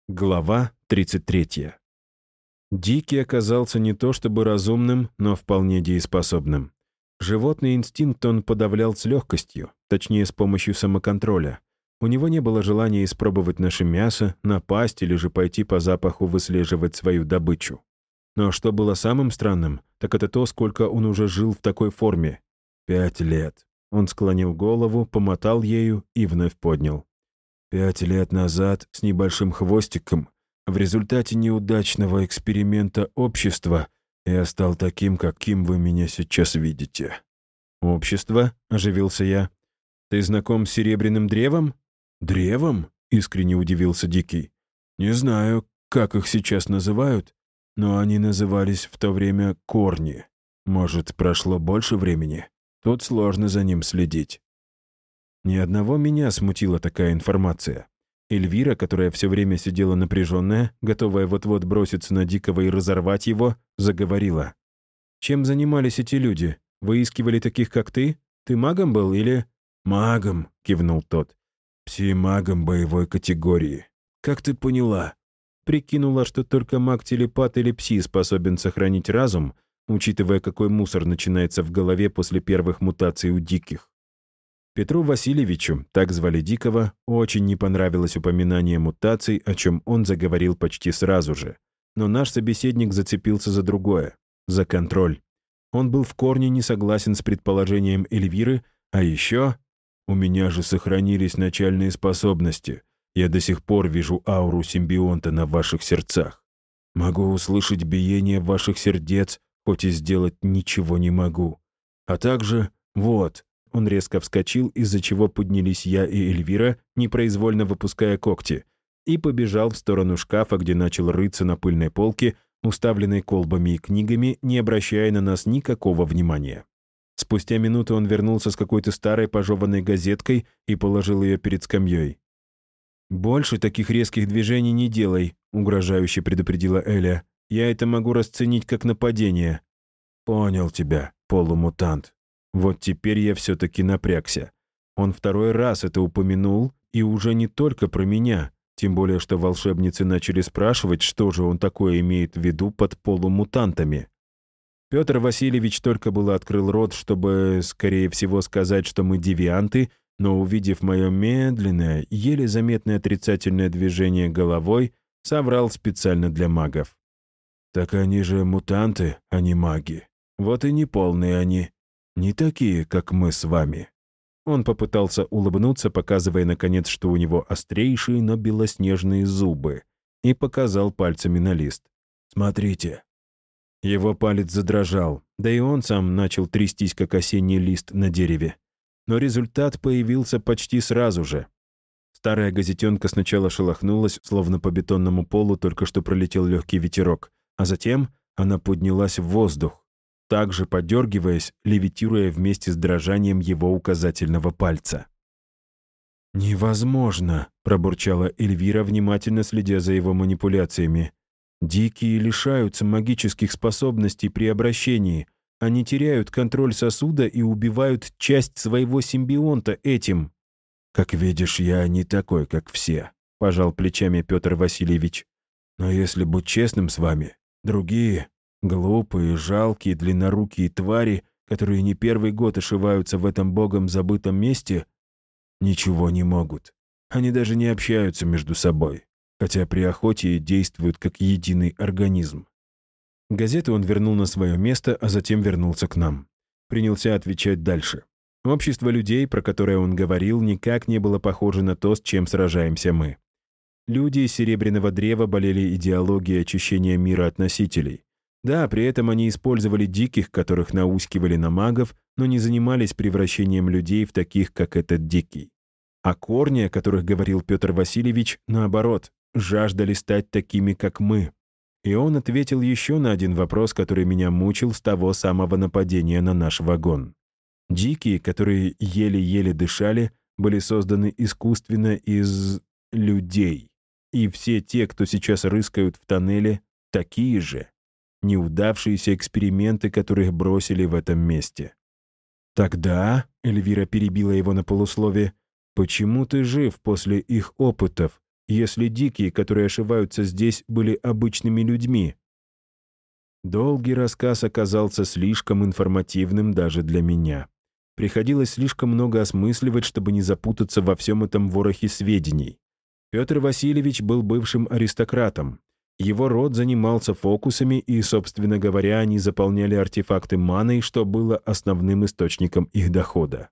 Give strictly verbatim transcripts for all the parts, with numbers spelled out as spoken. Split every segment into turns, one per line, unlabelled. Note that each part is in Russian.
Глава тридцать третья. Дикий оказался не то чтобы разумным, но вполне дееспособным. Животный инстинкт он подавлял с легкостью, точнее, с помощью самоконтроля. У него не было желания испробовать наше мясо, напасть или же пойти по запаху выслеживать свою добычу. Но что было самым странным, так это то, сколько он уже жил в такой форме. Пять лет. Он склонил голову, помотал ею и вновь поднял. Пять лет назад, с небольшим хвостиком, в результате неудачного эксперимента общества, я стал таким, каким вы меня сейчас видите. «Общество?» — оживился я. «Ты знаком с серебряным древом?» «Древом?» — искренне удивился Дикий. «Не знаю, как их сейчас называют, но они назывались в то время корни. Может, прошло больше времени? Тут сложно за ним следить». Ни одного меня смутила такая информация. Эльвира, которая все время сидела напряженная, готовая вот-вот броситься на Дикого и разорвать его, заговорила. «Чем занимались эти люди? Выискивали таких, как ты? Ты магом был или...» «Магом», — кивнул тот. «Пси-магом боевой категории. Как ты поняла?» Прикинула, что только маг-телепат или пси способен сохранить разум, учитывая, какой мусор начинается в голове после первых мутаций у диких. Петру Васильевичу, так звали Дикого, очень не понравилось упоминание мутаций, о чем он заговорил почти сразу же. Но наш собеседник зацепился за другое — за контроль. Он был в корне не согласен с предположением Эльвиры, а еще... «У меня же сохранились начальные способности. Я до сих пор вижу ауру симбионта на ваших сердцах. Могу услышать биение ваших сердец, хоть и сделать ничего не могу. А также, вот...» Он резко вскочил, из-за чего поднялись я и Эльвира, непроизвольно выпуская когти, и побежал в сторону шкафа, где начал рыться на пыльной полке, уставленной колбами и книгами, не обращая на нас никакого внимания. Спустя минуту он вернулся с какой-то старой пожеванной газеткой и положил ее перед скамьей. «Больше таких резких движений не делай», — угрожающе предупредила Эля. «Я это могу расценить как нападение». «Понял тебя, полумутант». Вот теперь я все-таки напрягся. Он второй раз это упомянул, и уже не только про меня, тем более что волшебницы начали спрашивать, что же он такое имеет в виду под полумутантами. Петр Васильевич только было открыл рот, чтобы, скорее всего, сказать, что мы девианты, но, увидев мое медленное, еле заметное отрицательное движение головой, соврал специально для магов. «Так они же мутанты, а не маги. Вот и неполные они. Не такие, как мы с вами». Он попытался улыбнуться, показывая, наконец, что у него острейшие, но белоснежные зубы, и показал пальцами на лист. «Смотрите». Его палец задрожал, да и он сам начал трястись, как осенний лист на дереве. Но результат появился почти сразу же. Старая газетенка сначала шелохнулась, словно по бетонному полу только что пролетел легкий ветерок, а затем она поднялась в воздух, также подергиваясь, левитируя вместе с дрожанием его указательного пальца. «Невозможно», — пробурчала Эльвира, внимательно следя за его манипуляциями. «Дикие лишаются магических способностей при обращении. Они теряют контроль сосуда и убивают часть своего симбионта этим». «Как видишь, я не такой, как все», — пожал плечами Петр Васильевич. «Но если быть честным с вами, другие... Глупые, жалкие, длиннорукие твари, которые не первый год ошиваются в этом богом забытом месте, ничего не могут. Они даже не общаются между собой, хотя при охоте действуют как единый организм». Газету он вернул на свое место, а затем вернулся к нам. Принялся отвечать дальше. Общество людей, про которое он говорил, никак не было похоже на то, с чем сражаемся мы. Люди из Серебряного древа болели идеологией очищения мира от носителей. Да, при этом они использовали диких, которых наускивали на магов, но не занимались превращением людей в таких, как этот дикий. А корни, о которых говорил Петр Васильевич, наоборот, жаждали стать такими, как мы. И он ответил еще на один вопрос, который меня мучил с того самого нападения на наш вагон. Дикие, которые еле-еле дышали, были созданы искусственно из... людей. И все те, кто сейчас рыскают в тоннеле, такие же. Неудавшиеся эксперименты, которых бросили в этом месте. «Тогда», — Эльвира перебила его на полуслове, «почему ты жив после их опытов? если дикие, которые ошиваются здесь, были обычными людьми? Долгий рассказ оказался слишком информативным даже для меня. Приходилось слишком много осмысливать, чтобы не запутаться во всем этом ворохе сведений. Петр Васильевич был бывшим аристократом. Его род занимался фокусами, и, собственно говоря, они заполняли артефакты маной, что было основным источником их дохода.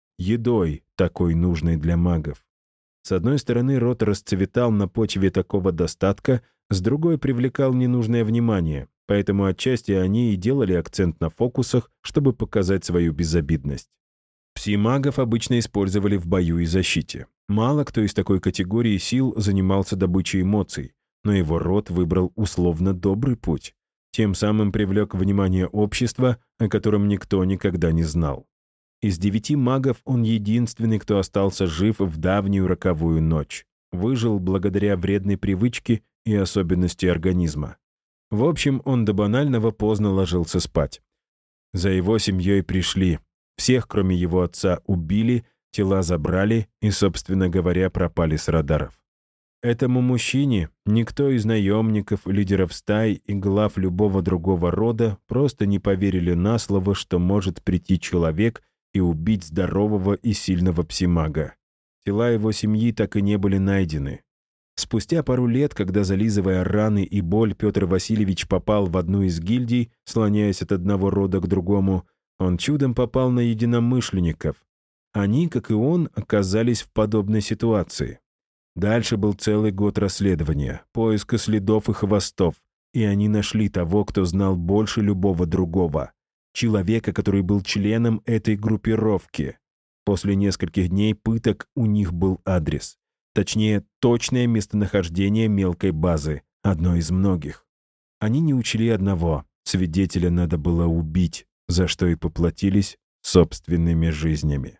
Едой, такой нужной для магов. С одной стороны, род расцветал на почве такого достатка, с другой привлекал ненужное внимание, поэтому отчасти они и делали акцент на фокусах, чтобы показать свою безобидность. Пси-магов обычно использовали в бою и защите. Мало кто из такой категории сил занимался добычей эмоций, но его род выбрал условно добрый путь. Тем самым привлек внимание общества, о котором никто никогда не знал. Из девяти магов он единственный, кто остался жив в давнюю роковую ночь. Выжил благодаря вредной привычке и особенности организма. В общем, он до банального поздно ложился спать. За его семьей пришли. Всех, кроме его отца, убили, тела забрали и, собственно говоря, пропали с радаров. Этому мужчине никто из наемников, лидеров стай и глав любого другого рода просто не поверили на слово, что может прийти человек и убить здорового и сильного псимага. Тела его семьи так и не были найдены. Спустя пару лет, когда, зализывая раны и боль, Петр Васильевич попал в одну из гильдий, слоняясь от одного рода к другому, он чудом попал на единомышленников. Они, как и он, оказались в подобной ситуации. Дальше был целый год расследования, поиска следов и хвостов, и они нашли того, кто знал больше любого другого. Человека, который был членом этой группировки. После нескольких дней пыток у них был адрес. Точнее, точное местонахождение мелкой базы, одной из многих. Они не учли одного. Свидетеля надо было убить, за что и поплатились собственными жизнями.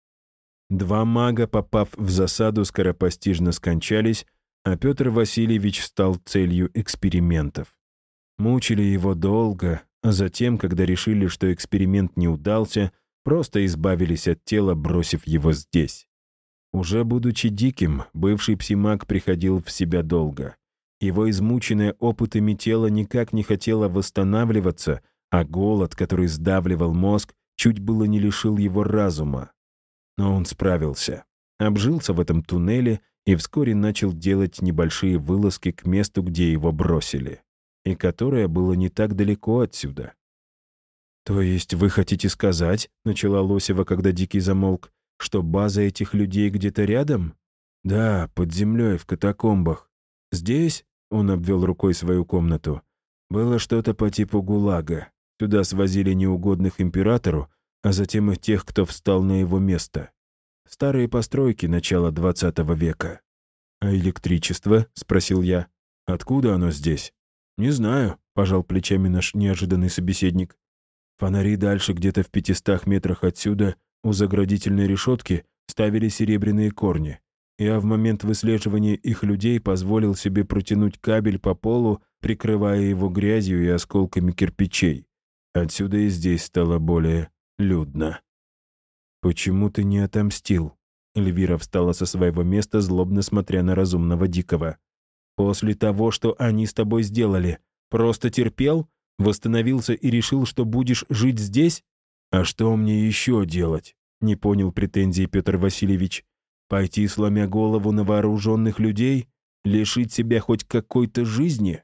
Два мага, попав в засаду, скоропостижно скончались, а Петр Васильевич стал целью экспериментов. Мучили его долго, а затем, когда решили, что эксперимент не удался, просто избавились от тела, бросив его здесь. Уже будучи диким, бывший псимаг приходил в себя долго. Его измученное опытами тело никак не хотело восстанавливаться, а голод, который сдавливал мозг, чуть было не лишил его разума. Но он справился. Обжился в этом туннеле и вскоре начал делать небольшие вылазки к месту, где его бросили, и которое было не так далеко отсюда. «То есть вы хотите сказать, — начала Лосева, когда Дикий замолк, — что база этих людей где-то рядом?» «Да, под землей, в катакомбах. Здесь, — он обвел рукой свою комнату, — было что-то по типу ГУЛАГа. Туда свозили неугодных императору, а затем и тех, кто встал на его место. Старые постройки начала двадцатого века. «А электричество?» — спросил я. «Откуда оно здесь?» «Не знаю», — пожал плечами наш неожиданный собеседник. «Фонари дальше, где-то в пятистах метрах отсюда, у заградительной решетки, ставили серебряные корни. Я в момент выслеживания их людей позволил себе протянуть кабель по полу, прикрывая его грязью и осколками кирпичей. Отсюда и здесь стало более людно». «Почему ты не отомстил?» Эльвира встала со своего места, злобно смотря на разумного Дикого. «После того, что они с тобой сделали, просто терпел? Восстановился и решил, что будешь жить здесь? А что мне еще делать?» Не понял претензий Петр Васильевич. «Пойти, сломя голову на вооруженных людей? Лишить себя хоть какой-то жизни?»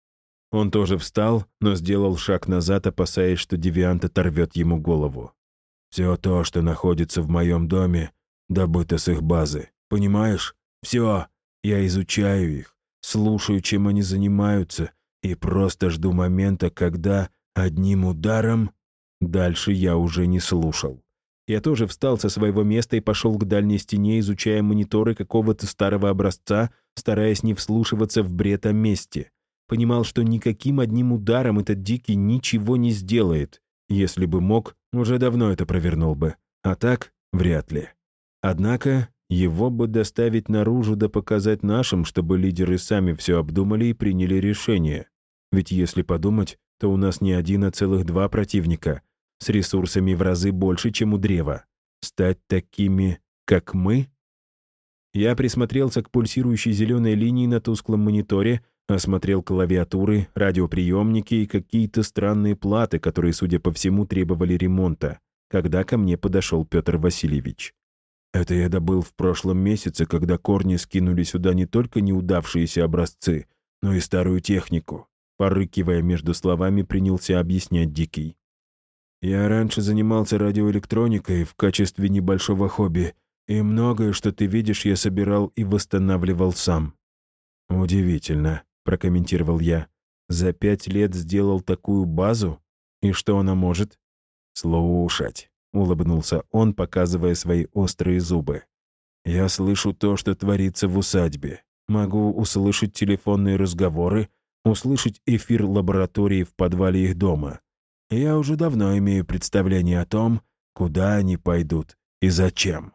Он тоже встал, но сделал шаг назад, опасаясь, что девиант оторвет ему голову. «Все то, что находится в моем доме, добыто с их базы. Понимаешь? Все. Я изучаю их, слушаю, чем они занимаются, и просто жду момента, когда одним ударом...» Дальше я уже не слушал. Я тоже встал со своего места и пошел к дальней стене, изучая мониторы какого-то старого образца, стараясь не вслушиваться в бред о мести. Понимал, что никаким одним ударом этот Дикий ничего не сделает. Если бы мог, уже давно это провернул бы. А так, вряд ли. Однако, его бы доставить наружу да показать нашим, чтобы лидеры сами все обдумали и приняли решение. Ведь если подумать, то у нас не один, а целых два противника, с ресурсами в разы больше, чем у древа. Стать такими, как мы? Я присмотрелся к пульсирующей зеленой линии на тусклом мониторе, осмотрел клавиатуры, радиоприемники и какие-то странные платы, которые, судя по всему, требовали ремонта, когда ко мне подошел Петр Васильевич. Это я добыл в прошлом месяце, когда корни скинули сюда не только неудавшиеся образцы, но и старую технику. Порыкивая между словами, принялся объяснять Дикий. Я раньше занимался радиоэлектроникой в качестве небольшого хобби, и многое, что ты видишь, я собирал и восстанавливал сам. Удивительно, прокомментировал я. За пять лет сделал такую базу? И что она может? Слушать, улыбнулся он, показывая свои острые зубы. Я слышу то, что творится в усадьбе. Могу услышать телефонные разговоры, услышать эфир лаборатории в подвале их дома. Я уже давно имею представление о том, куда они пойдут и зачем.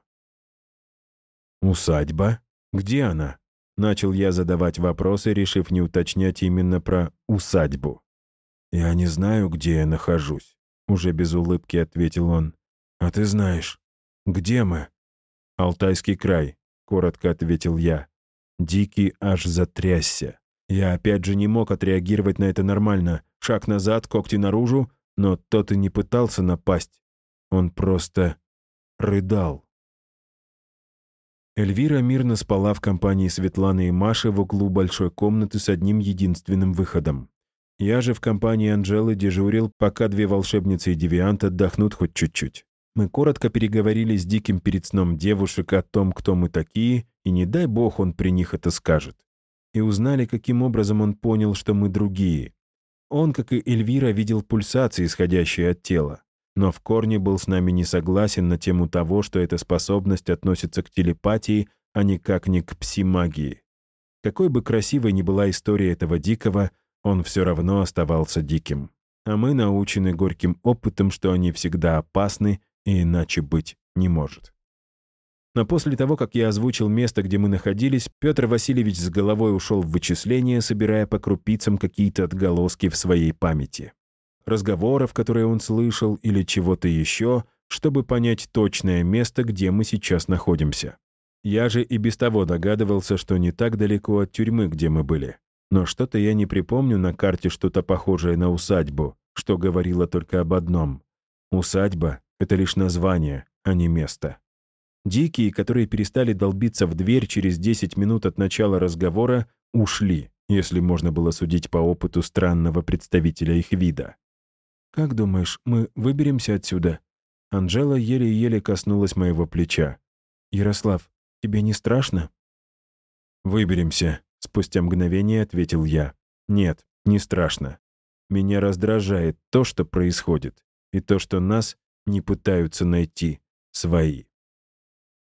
«Усадьба? Где она?» Начал я задавать вопросы, решив не уточнять именно про усадьбу. «Я не знаю, где я нахожусь», — уже без улыбки ответил он. «А ты знаешь, где мы?» «Алтайский край», — коротко ответил я. Дикий аж затрясся. Я опять же не мог отреагировать на это нормально. Шаг назад, когти наружу, но тот и не пытался напасть. Он просто рыдал. Эльвира мирно спала в компании Светланы и Маши в углу большой комнаты с одним единственным выходом. Я же в компании Анжелы дежурил, пока две волшебницы и девиант отдохнут хоть чуть-чуть. Мы коротко переговорили с Диким перед сном девушек о том, кто мы такие, и не дай бог он при них это скажет. И узнали, каким образом он понял, что мы другие. Он, как и Эльвира, видел пульсации, исходящие от тела. Но в корне был с нами не согласен на тему того, что эта способность относится к телепатии, а никак не к псимагии. Какой бы красивой ни была история этого Дикого, он все равно оставался Диким. А мы научены горьким опытом, что они всегда опасны и иначе быть не может. Но после того, как я озвучил место, где мы находились, Петр Васильевич с головой ушел в вычисления, собирая по крупицам какие-то отголоски в своей памяти. Разговоров, которые он слышал, или чего-то еще, чтобы понять точное место, где мы сейчас находимся. Я же и без того догадывался, что не так далеко от тюрьмы, где мы были. Но что-то я не припомню на карте что-то похожее на усадьбу, что говорило только об одном. Усадьба — это лишь название, а не место. Дикие, которые перестали долбиться в дверь через десять минут от начала разговора, ушли, если можно было судить по опыту странного представителя их вида. «Как думаешь, мы выберемся отсюда?» Анжела еле-еле коснулась моего плеча. «Ярослав, тебе не страшно?» «Выберемся», — спустя мгновение ответил я. «Нет, не страшно. Меня раздражает то, что происходит, и то, что нас не пытаются найти свои».